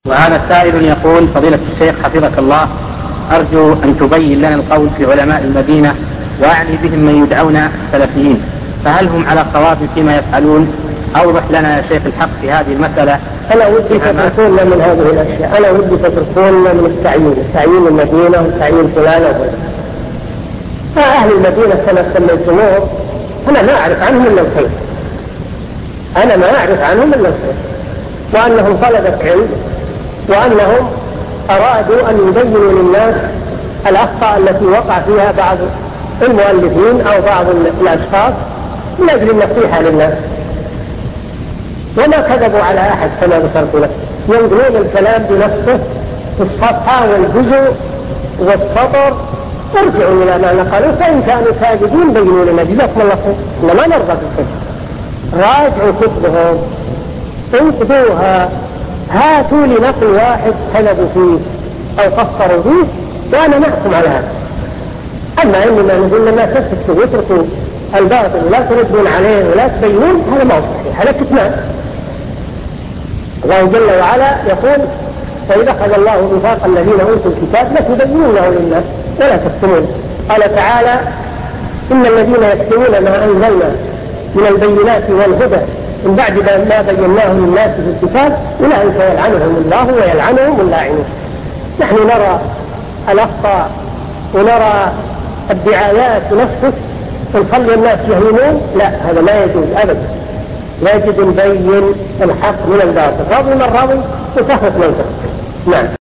وهذا سائل يقول: فضيلة الشيخ حفظك الله، أرجو أن تبين لنا القول في علماء المدينة، وأعني بهم من يدعون السلفيين، فهل هم على صواب فيما يفعلون؟ أوضح لنا يا شيخ الحق في هذه المسألة. أنا ودي تتركون من هذه الأشياء، أنا ودي تتركون من تعيين المدينة وتعيين فلان وفلان. فأهل المدينة كما سميتموه أنا ما أعرف عنهم إلا الخير، أنا ما أعرف عنهم إلا الخير، وأنهم طلبة علم، وأنهم أرادوا أن يبينوا للناس الأخطاء التي وقع فيها بعض المؤلفين أو بعض الأشخاص من أجل النصيحة للناس، وما كذبوا على أحد كما ذكرت لك. ينقلون الكلام بنفسه في الصفحة والجزء والسطر، ارجعوا إلى ما نقلوا، فإن كانوا كاذبين بينوا لنا، جزاكم الله خير، إنما نرضى بالكذب. راجعوا كتبهم، انقذوها، هاتوا لي نقل واحد كذبوا فيه أو قصروا فيه وأنا نحكم على هذا. أما إنما نقول لنا تسكتوا واتركوا الباطل ولا تردون عليه ولا تبينون، هذا ما هو صحيح، هذا كتمان. الله جل وعلا يقول: فإذا أخذ الله ميثاق الذين أوتوا الكتاب لتبينونه للناس ولا تكتمون. قال تعالى: إن الذين يكتمون ما أنزلنا من البينات والهدى من بعد ما بيناه للناس في الكتاب أولئك يلعنهم الله ويلعنهم اللاعنون. نحن نرى الأخطاء ونرى الدعايات ونفسه ونخلي الناس يهينون، لا، هذا لا يجوز أبدا. يجب نبين الحق من الباطل، راضي من راضي وسخط من سخط. نعم.